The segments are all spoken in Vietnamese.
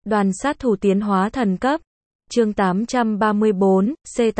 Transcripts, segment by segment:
Đoàn sát thủ tiến hóa thần cấp. Chương 834,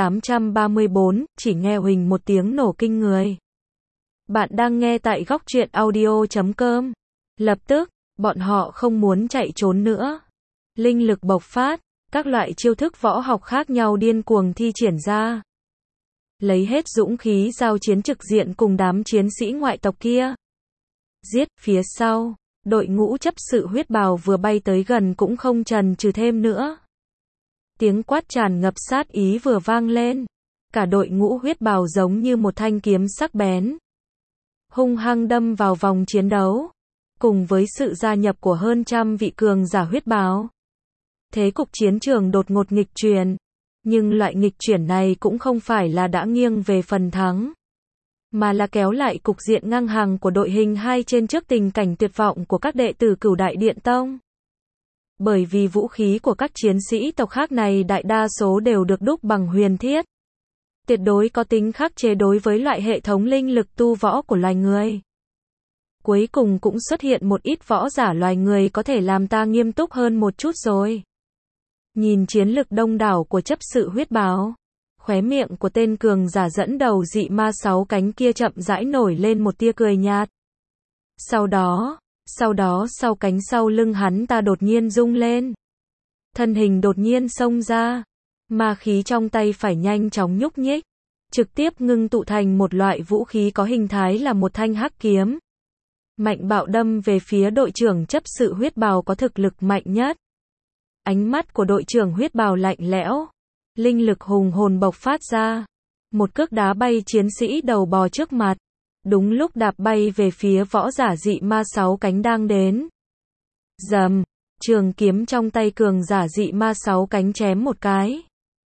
C834, chỉ nghe huỳnh một tiếng nổ kinh người. Bạn đang nghe tại góc truyện audio.com. Lập tức, bọn họ không muốn chạy trốn nữa. Linh lực bộc phát, các loại chiêu thức võ học khác nhau điên cuồng thi triển ra. Lấy hết dũng khí giao chiến trực diện cùng đám chiến sĩ ngoại tộc kia. Giết, phía sau, đội ngũ chấp sự huyết bào vừa bay tới gần cũng không chần chừ thêm nữa. Tiếng quát tràn ngập sát ý vừa vang lên. Cả đội ngũ huyết bào giống như một thanh kiếm sắc bén. Hung hăng đâm vào vòng chiến đấu. Cùng với sự gia nhập của hơn trăm vị cường giả huyết bào. Thế cục chiến trường đột ngột nghịch chuyển. Nhưng loại nghịch chuyển này cũng không phải là đã nghiêng về phần thắng. Mà là kéo lại cục diện ngang hàng của đội hình 2 trên trước tình cảnh tuyệt vọng của các đệ tử Cửu Đại Điện Tông. Bởi vì vũ khí của các chiến sĩ tộc khác này đại đa số đều được đúc bằng huyền thiết. Tuyệt đối có tính khắc chế đối với loại hệ thống linh lực tu võ của loài người. Cuối cùng cũng xuất hiện một ít võ giả loài người có thể làm ta nghiêm túc hơn một chút rồi. Nhìn chiến lực đông đảo của chấp sự huyết bào. Khóe miệng của tên cường giả dẫn đầu dị ma 6 cánh kia chậm rãi nổi lên một tia cười nhạt. Sau đó, sau cánh sau lưng hắn ta đột nhiên rung lên. Thân hình đột nhiên xông ra. Ma khí trong tay phải nhanh chóng nhúc nhích. Trực tiếp ngưng tụ thành một loại vũ khí có hình thái là một thanh hắc kiếm. Mạnh bạo đâm về phía đội trưởng chấp sự huyết bào có thực lực mạnh nhất. Ánh mắt của đội trưởng huyết bào lạnh lẽo. Linh lực hùng hồn bộc phát ra. Một cước đá bay chiến sĩ đầu bò trước mặt. Đúng lúc đạp bay về phía võ giả dị ma 6 cánh đang đến. Rầm, trường kiếm trong tay cường giả dị ma 6 cánh chém một cái.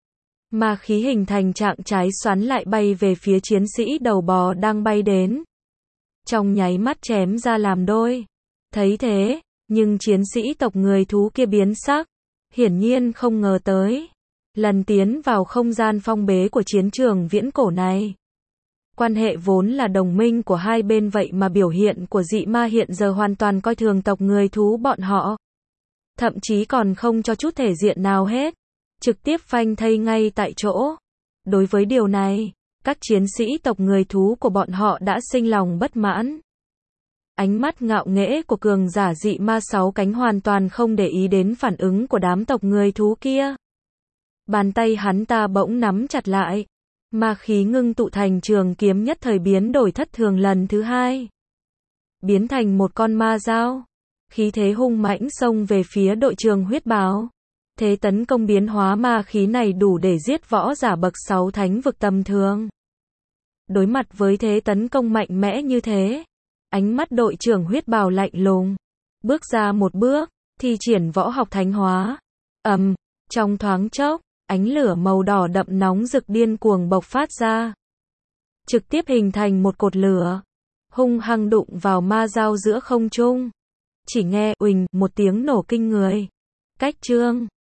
Ma khí hình thành trạng trái xoắn lại bay về phía chiến sĩ đầu bò đang bay đến. Trong nháy mắt chém ra làm đôi. Thấy thế, nhưng chiến sĩ tộc người thú kia biến sắc. Hiển nhiên không ngờ tới. Lần tiến vào không gian phong bế của chiến trường viễn cổ này. Quan hệ vốn là đồng minh của hai bên vậy mà biểu hiện của dị ma hiện giờ hoàn toàn coi thường tộc người thú bọn họ. Thậm chí còn không cho chút thể diện nào hết. Trực tiếp phanh thây ngay tại chỗ. Đối với điều này, các chiến sĩ tộc người thú của bọn họ đã sinh lòng bất mãn. Ánh mắt ngạo nghễ của cường giả dị ma 6 cánh hoàn toàn không để ý đến phản ứng của đám tộc người thú kia. Bàn tay hắn ta bỗng nắm chặt lại. Ma khí ngưng tụ thành trường kiếm nhất thời biến đổi thất thường lần thứ 2. Biến thành một con ma dao. Khí thế hung mãnh xông về phía đội trưởng huyết bào. Thế tấn công biến hóa ma khí này đủ để giết võ giả bậc 6 thánh vực tầm thường. Đối mặt với thế tấn công mạnh mẽ như thế. Ánh mắt đội trưởng huyết bào lạnh lùng. Bước ra một bước, thi triển võ học thánh hóa. Trong thoáng chốc. Ánh lửa màu đỏ đậm nóng rực điên cuồng bộc phát ra. Trực tiếp hình thành một cột lửa. Hung hăng đụng vào ma dao giữa không trung. Chỉ nghe uỳnh một tiếng nổ kinh người. Cách chương